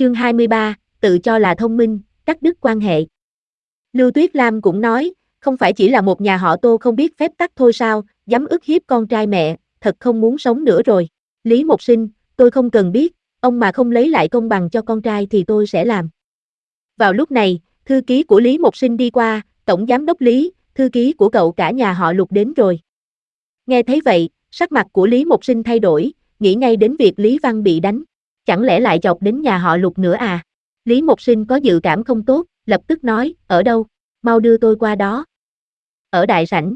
Chương 23, tự cho là thông minh, cắt đứt quan hệ. Lưu Tuyết Lam cũng nói, không phải chỉ là một nhà họ Tô không biết phép tắc thôi sao, dám ức hiếp con trai mẹ, thật không muốn sống nữa rồi. Lý Mộc Sinh, tôi không cần biết, ông mà không lấy lại công bằng cho con trai thì tôi sẽ làm. Vào lúc này, thư ký của Lý Mộc Sinh đi qua, tổng giám đốc Lý, thư ký của cậu cả nhà họ Lục đến rồi. Nghe thấy vậy, sắc mặt của Lý Mộc Sinh thay đổi, nghĩ ngay đến việc Lý Văn bị đánh. Chẳng lẽ lại chọc đến nhà họ Lục nữa à? Lý Mộc Sinh có dự cảm không tốt, lập tức nói, ở đâu? Mau đưa tôi qua đó. Ở đại sảnh.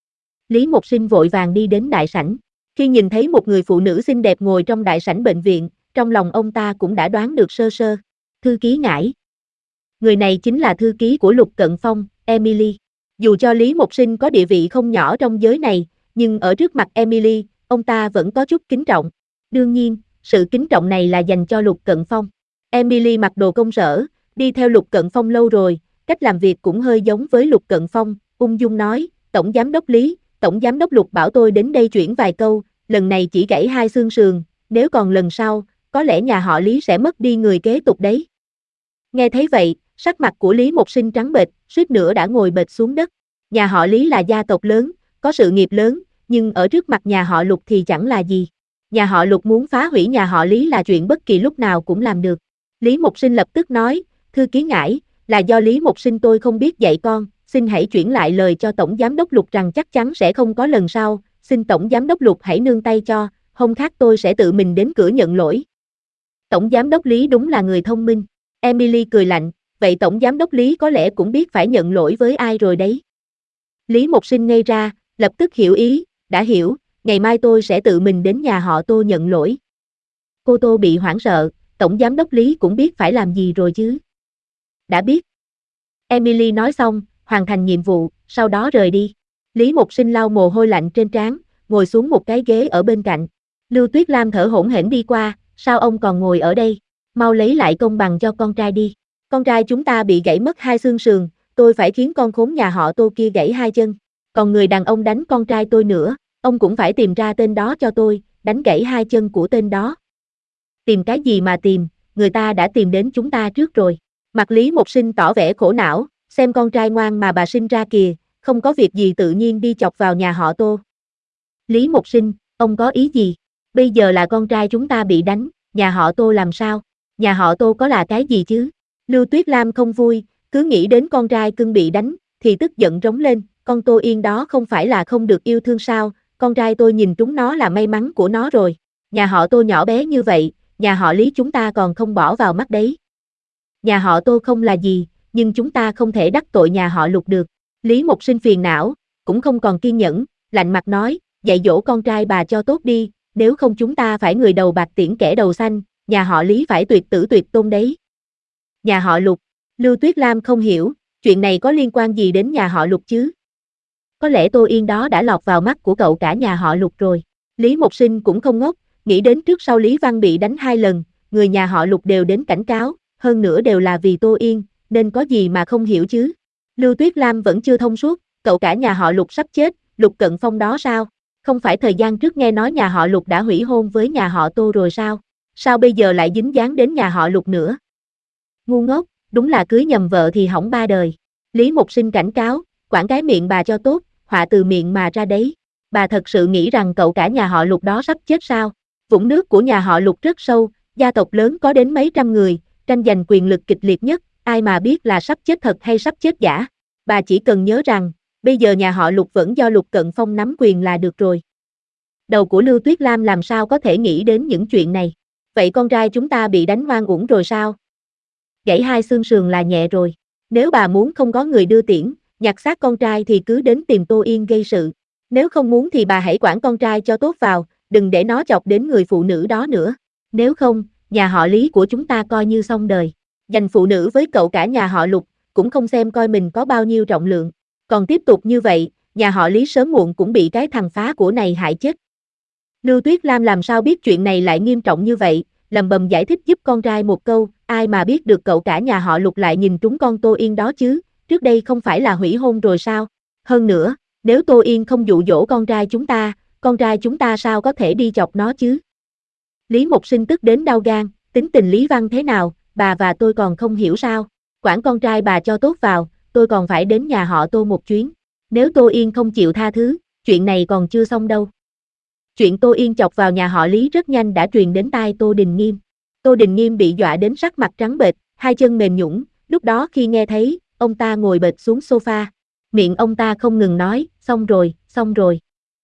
Lý Mộc Sinh vội vàng đi đến đại sảnh. Khi nhìn thấy một người phụ nữ xinh đẹp ngồi trong đại sảnh bệnh viện, trong lòng ông ta cũng đã đoán được sơ sơ. Thư ký Ngải. Người này chính là thư ký của Lục Cận Phong, Emily. Dù cho Lý Mộc Sinh có địa vị không nhỏ trong giới này, nhưng ở trước mặt Emily, ông ta vẫn có chút kính trọng. Đương nhiên, sự kính trọng này là dành cho Lục Cận Phong. Emily mặc đồ công sở, đi theo Lục Cận Phong lâu rồi, cách làm việc cũng hơi giống với Lục Cận Phong, ung dung nói, Tổng Giám đốc Lý, Tổng Giám đốc Lục bảo tôi đến đây chuyển vài câu, lần này chỉ gãy 2 xương sườn, nếu còn lần sau, có lẽ nhà họ Lý sẽ mất đi người kế tục đấy. Nghe thấy vậy, sắc mặt của Lý Mộc Sinh trắng bệch, suýt nữa đã ngồi bệt xuống đất. Nhà họ Lý là gia tộc lớn, có sự nghiệp lớn, nhưng ở trước mặt nhà họ Lục thì chẳng là gì. Nhà họ Lục muốn phá hủy nhà họ Lý là chuyện bất kỳ lúc nào cũng làm được. Lý Mộc Sinh lập tức nói, thư ký Ngải, là do Lý Mộc Sinh tôi không biết dạy con, xin hãy chuyển lại lời cho Tổng Giám đốc Lục rằng chắc chắn sẽ không có lần sau, xin Tổng Giám đốc Lục hãy nương tay cho, hôm khác tôi sẽ tự mình đến cửa nhận lỗi. Tổng Giám đốc Lý đúng là người thông minh. Emily cười lạnh, vậy Tổng Giám đốc Lý có lẽ cũng biết phải nhận lỗi với ai rồi đấy. Lý Mộc Sinh ngây ra, lập tức hiểu ý, đã hiểu, ngày mai tôi sẽ tự mình đến nhà họ Tô nhận lỗi. Cô Tô bị hoảng sợ, Tổng Giám đốc Lý cũng biết phải làm gì rồi chứ. Đã biết. Emily nói xong, hoàn thành nhiệm vụ, sau đó rời đi. Lý Mộc Sinh lau mồ hôi lạnh trên trán, ngồi xuống một cái ghế ở bên cạnh. Lưu Tuyết Lam thở hổn hển đi qua, sao ông còn ngồi ở đây, mau lấy lại công bằng cho con trai đi. Con trai chúng ta bị gãy mất 2 xương sườn, tôi phải khiến con khốn nhà họ Tô kia gãy 2 chân. Còn người đàn ông đánh con trai tôi nữa, ông cũng phải tìm ra tên đó cho tôi, đánh gãy 2 chân của tên đó. Tìm cái gì mà tìm, người ta đã tìm đến chúng ta trước rồi. Mặt Lý Mộc Sinh tỏ vẻ khổ não, xem con trai ngoan mà bà sinh ra kìa, không có việc gì tự nhiên đi chọc vào nhà họ Tô. Lý Mộc Sinh, ông có ý gì? Bây giờ là con trai chúng ta bị đánh, nhà họ Tô làm sao? Nhà họ Tô có là cái gì chứ? Lưu Tuyết Lam không vui, cứ nghĩ đến con trai cưng bị đánh, thì tức giận rống lên, con Tô Yên đó không phải là không được yêu thương sao, con trai tôi nhìn trúng nó là may mắn của nó rồi. Nhà họ Tô nhỏ bé như vậy, nhà họ Lý chúng ta còn không bỏ vào mắt đấy. Nhà họ Tô không là gì, nhưng chúng ta không thể đắc tội nhà họ Lục được. Lý Mộc Sinh phiền não, cũng không còn kiên nhẫn, lạnh mặt nói, dạy dỗ con trai bà cho tốt đi, nếu không chúng ta phải người đầu bạc tiễn kẻ đầu xanh, nhà họ Lý phải tuyệt tử tuyệt tôn đấy. Nhà họ Lục, Lưu Tuyết Lam không hiểu, chuyện này có liên quan gì đến nhà họ Lục chứ? Có lẽ Tô Yên đó đã lọt vào mắt của cậu cả nhà họ Lục rồi. Lý Mộc Sinh cũng không ngốc, nghĩ đến trước sau Lý Văn bị đánh 2 lần, người nhà họ Lục đều đến cảnh cáo, hơn nữa đều là vì Tô Yên, nên có gì mà không hiểu chứ. Lưu Tuyết Lam vẫn chưa thông suốt, cậu cả nhà họ Lục sắp chết, Lục Cận Phong đó sao? Không phải thời gian trước nghe nói nhà họ Lục đã hủy hôn với nhà họ Tô rồi sao? Sao bây giờ lại dính dáng đến nhà họ Lục nữa? Ngu ngốc, đúng là cưới nhầm vợ thì hỏng 3 đời. Lý Mộc Sinh cảnh cáo, quản cái miệng bà cho tốt, họa từ miệng mà ra đấy. Bà thật sự nghĩ rằng cậu cả nhà họ Lục đó sắp chết sao? Vũng nước của nhà họ Lục rất sâu, gia tộc lớn có đến mấy trăm người, tranh giành quyền lực kịch liệt nhất, ai mà biết là sắp chết thật hay sắp chết giả. Bà chỉ cần nhớ rằng, bây giờ nhà họ Lục vẫn do Lục Cận Phong nắm quyền là được rồi. Đầu của Lưu Tuyết Lam làm sao có thể nghĩ đến những chuyện này. Vậy con trai chúng ta bị đánh oan uổng rồi sao? Gãy 2 xương sườn là nhẹ rồi. Nếu bà muốn không có người đưa tiễn, nhặt xác con trai thì cứ đến tìm Tô Yên gây sự. Nếu không muốn thì bà hãy quản con trai cho tốt vào, đừng để nó chọc đến người phụ nữ đó nữa. Nếu không, nhà họ Lý của chúng ta coi như xong đời. Dành phụ nữ với cậu cả nhà họ Lục, cũng không xem coi mình có bao nhiêu trọng lượng. Còn tiếp tục như vậy, nhà họ Lý sớm muộn cũng bị cái thằng phá của này hại chết. Lưu Tuyết Lam làm sao biết chuyện này lại nghiêm trọng như vậy, lầm bầm giải thích giúp con trai một câu, ai mà biết được cậu cả nhà họ Lục lại nhìn trúng con Tô Yên đó chứ, trước đây không phải là hủy hôn rồi sao? Hơn nữa, nếu Tô Yên không dụ dỗ con trai chúng ta sao có thể đi chọc nó chứ? Lý Mộc Sinh tức đến đau gan, tính tình Lý Văn thế nào, bà và tôi còn không hiểu sao, quản con trai bà cho tốt vào, tôi còn phải đến nhà họ Tô một chuyến. Nếu Tô Yên không chịu tha thứ, chuyện này còn chưa xong đâu. Chuyện Tô Yên chọc vào nhà họ Lý rất nhanh đã truyền đến tai Tô Đình Nghiêm. Tô Đình Nghiêm bị dọa đến sắc mặt trắng bệch, hai chân mềm nhũn, lúc đó khi nghe thấy, ông ta ngồi bệt xuống sofa. Miệng ông ta không ngừng nói, xong rồi, xong rồi.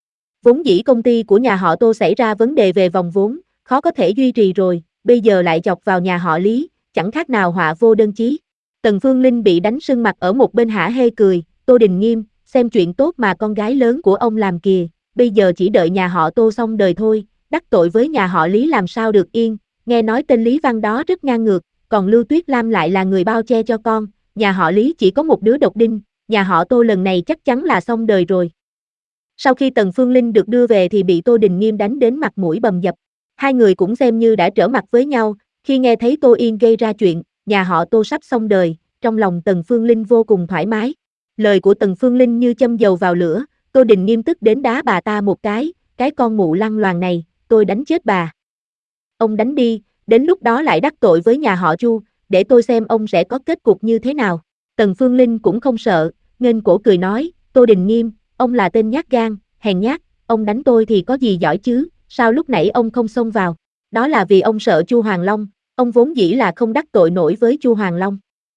Vốn dĩ công ty của nhà họ Tô xảy ra vấn đề về vòng vốn, khó có thể duy trì rồi, bây giờ lại chọc vào nhà họ Lý, chẳng khác nào họa vô đơn chí. Tần Phương Linh bị đánh sưng mặt ở một bên hả hê cười, Tô Đình Nghiêm, xem chuyện tốt mà con gái lớn của ông làm kìa, bây giờ chỉ đợi nhà họ Tô xong đời thôi, đắc tội với nhà họ Lý làm sao được yên, nghe nói tên Lý Văn đó rất ngang ngược, còn Lưu Tuyết Lam lại là người bao che cho con, nhà họ Lý chỉ có một đứa độc đinh, nhà họ Tô lần này chắc chắn là xong đời rồi. Sau khi Tần Phương Linh được đưa về thì bị Tô Đình Nghiêm đánh đến mặt mũi bầm dập. Hai người cũng xem như đã trở mặt với nhau, khi nghe thấy Tô Yên gây ra chuyện, nhà họ Tô sắp xong đời, trong lòng Tần Phương Linh vô cùng thoải mái. Lời của Tần Phương Linh như châm dầu vào lửa, Tô Đình Nghiêm tức đến đá bà ta một cái con mụ lăng loàn này, tôi đánh chết bà. Ông đánh đi, đến lúc đó lại đắc tội với nhà họ Chu, để tôi xem ông sẽ có kết cục như thế nào. Tần Phương Linh cũng không sợ, nghênh cổ cười nói, Tô Đình Nghiêm, ông là tên nhát gan, hèn nhát, ông đánh tôi thì có gì giỏi chứ, sao lúc nãy ông không xông vào? Đó là vì ông sợ Chu Hoàng Long, ông vốn dĩ là không đắc tội nổi với Chu Hoàng Long.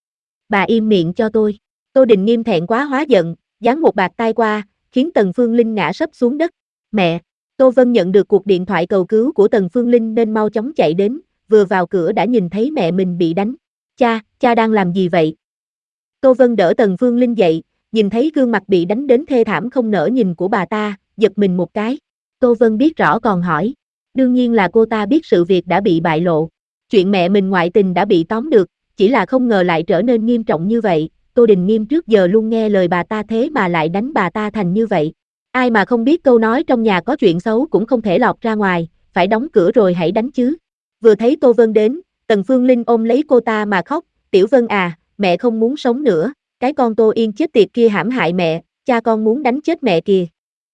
Bà im miệng cho tôi. Tô Đình Nghiêm thẹn quá hóa giận, giáng một bạt tai qua, khiến Tần Phương Linh ngã sấp xuống đất. Mẹ! Tô Vân nhận được cuộc điện thoại cầu cứu của Tần Phương Linh nên mau chóng chạy đến, vừa vào cửa đã nhìn thấy mẹ mình bị đánh. Cha đang làm gì vậy? Tô Vân đỡ Tần Phương Linh dậy, nhìn thấy gương mặt bị đánh đến thê thảm không nỡ nhìn của bà ta, giật mình một cái. Tô Vân biết rõ còn hỏi. Đương nhiên là cô ta biết sự việc đã bị bại lộ. Chuyện mẹ mình ngoại tình đã bị tóm được, chỉ là không ngờ lại trở nên nghiêm trọng như vậy. Tô Đình Nghiêm trước giờ luôn nghe lời bà ta thế mà lại đánh bà ta thành như vậy. Ai mà không biết câu nói trong nhà có chuyện xấu cũng không thể lọt ra ngoài, phải đóng cửa rồi hãy đánh chứ. Vừa thấy Tô Vân đến, Tần Phương Linh ôm lấy cô ta mà khóc, Tiểu Vân à, mẹ không muốn sống nữa, cái con Tô Yên chết tiệt kia hãm hại mẹ, cha con muốn đánh chết mẹ kìa.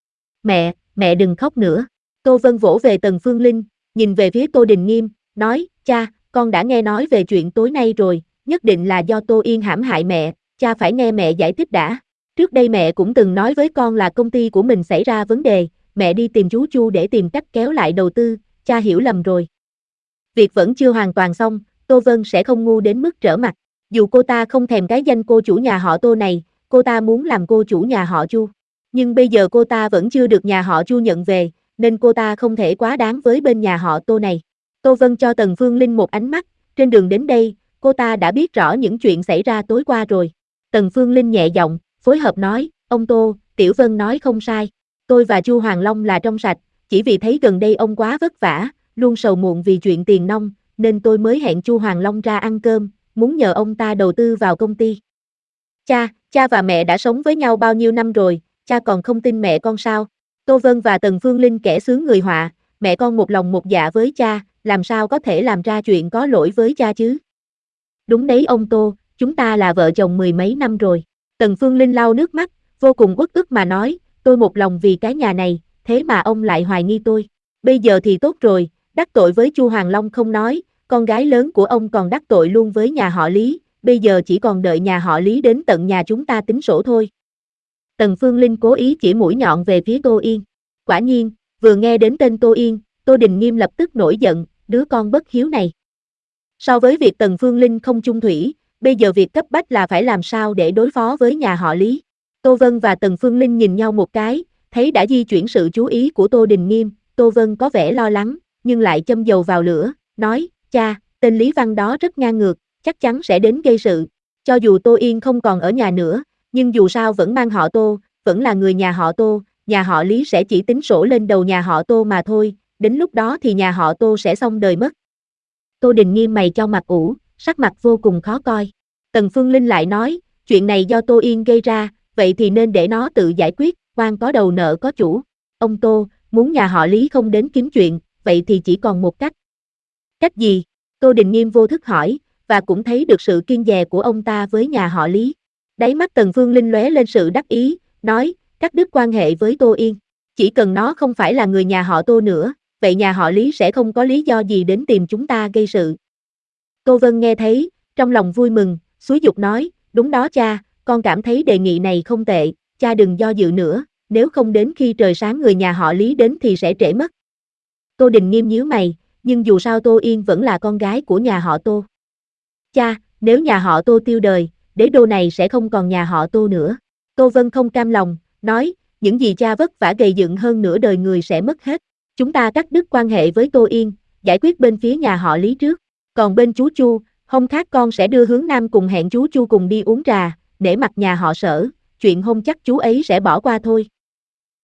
Mẹ đừng khóc nữa. Tô Vân vỗ về Tần Phương Linh, nhìn về phía Tô Đình Nghiêm, nói, cha, con đã nghe nói về chuyện tối nay rồi, nhất định là do Tô Yên hãm hại mẹ, cha phải nghe mẹ giải thích đã. Trước đây mẹ cũng từng nói với con là công ty của mình xảy ra vấn đề, mẹ đi tìm chú Chu để tìm cách kéo lại đầu tư, cha hiểu lầm rồi. Việc vẫn chưa hoàn toàn xong, Tô Vân sẽ không ngu đến mức trở mặt. Dù cô ta không thèm cái danh cô chủ nhà họ Tô này, cô ta muốn làm cô chủ nhà họ Chu. Nhưng bây giờ cô ta vẫn chưa được nhà họ Chu nhận về, nên cô ta không thể quá đáng với bên nhà họ Tô này. Tô Vân cho Tần Phương Linh một ánh mắt, trên đường đến đây, cô ta đã biết rõ những chuyện xảy ra tối qua rồi. Tần Phương Linh nhẹ giọng, phối hợp nói, ông Tô, Tiểu Vân nói không sai. Tôi và Chu Hoàng Long là trong sạch, chỉ vì thấy gần đây ông quá vất vả, luôn sầu muộn vì chuyện tiền nong, nên tôi mới hẹn Chu Hoàng Long ra ăn cơm, muốn nhờ ông ta đầu tư vào công ty. Cha và mẹ đã sống với nhau bao nhiêu năm rồi, cha còn không tin mẹ con sao? Tô Vân và Tần Phương Linh kẻ sướng người họa, mẹ con một lòng một dạ với cha, làm sao có thể làm ra chuyện có lỗi với cha chứ? Đúng đấy ông Tô, chúng ta là vợ chồng mười mấy năm rồi. Tần Phương Linh lau nước mắt, vô cùng uất ức mà nói, tôi một lòng vì cái nhà này, thế mà ông lại hoài nghi tôi. Bây giờ thì tốt rồi, đắc tội với Chu Hoàng Long không nói, con gái lớn của ông còn đắc tội luôn với nhà họ Lý, bây giờ chỉ còn đợi nhà họ Lý đến tận nhà chúng ta tính sổ thôi. Tần Phương Linh cố ý chỉ mũi nhọn về phía Tô Yên. Quả nhiên, vừa nghe đến tên Tô Yên, Tô Đình Nghiêm lập tức nổi giận, đứa con bất hiếu này. So với việc Tần Phương Linh không chung thủy, bây giờ việc cấp bách là phải làm sao để đối phó với nhà họ Lý. Tô Vân và Tần Phương Linh nhìn nhau một cái, thấy đã di chuyển sự chú ý của Tô Đình Nghiêm, Tô Vân có vẻ lo lắng, nhưng lại châm dầu vào lửa, nói, cha, tên Lý Văn đó rất ngang ngược, chắc chắn sẽ đến gây sự. Cho dù Tô Yên không còn ở nhà nữa, nhưng dù sao vẫn mang họ Tô, vẫn là người nhà họ Tô, nhà họ Lý sẽ chỉ tính sổ lên đầu nhà họ Tô mà thôi, đến lúc đó thì nhà họ Tô sẽ xong đời mất. Tô Đình Nghiêm mày cho mặt ủ, sắc mặt vô cùng khó coi. Tần Phương Linh lại nói, chuyện này do Tô Yên gây ra, vậy thì nên để nó tự giải quyết, oan có đầu nợ có chủ. Ông Tô, muốn nhà họ Lý không đến kiếm chuyện, vậy thì chỉ còn một cách. Cách gì? Tô Đình Nghiêm vô thức hỏi, và cũng thấy được sự kiêng dè của ông ta với nhà họ Lý. Đáy mắt Tần Phương Linh lóe lên sự đắc ý, nói, cắt đứt quan hệ với Tô Yên. Chỉ cần nó không phải là người nhà họ Tô nữa, vậy nhà họ Lý sẽ không có lý do gì đến tìm chúng ta gây sự. Tô Vân nghe thấy, trong lòng vui mừng, xúi giục nói, đúng đó cha, con cảm thấy đề nghị này không tệ, cha đừng do dự nữa, nếu không đến khi trời sáng người nhà họ Lý đến thì sẽ trễ mất. Tô Đình Nghiêm nhíu mày, nhưng dù sao Tô Yên vẫn là con gái của nhà họ Tô. Cha, nếu nhà họ Tô tiêu đời, đế đô này sẽ không còn nhà họ Tô nữa. Tô Vân không cam lòng, nói, những gì cha vất vả gầy dựng hơn nửa đời người sẽ mất hết. Chúng ta cắt đứt quan hệ với Tô Yên, giải quyết bên phía nhà họ Lý trước. Còn bên chú Chu, hôm khác con sẽ đưa Hướng Nam cùng hẹn chú Chu cùng đi uống trà, để mặt nhà họ Sở, chuyện hôm chắc chú ấy sẽ bỏ qua thôi.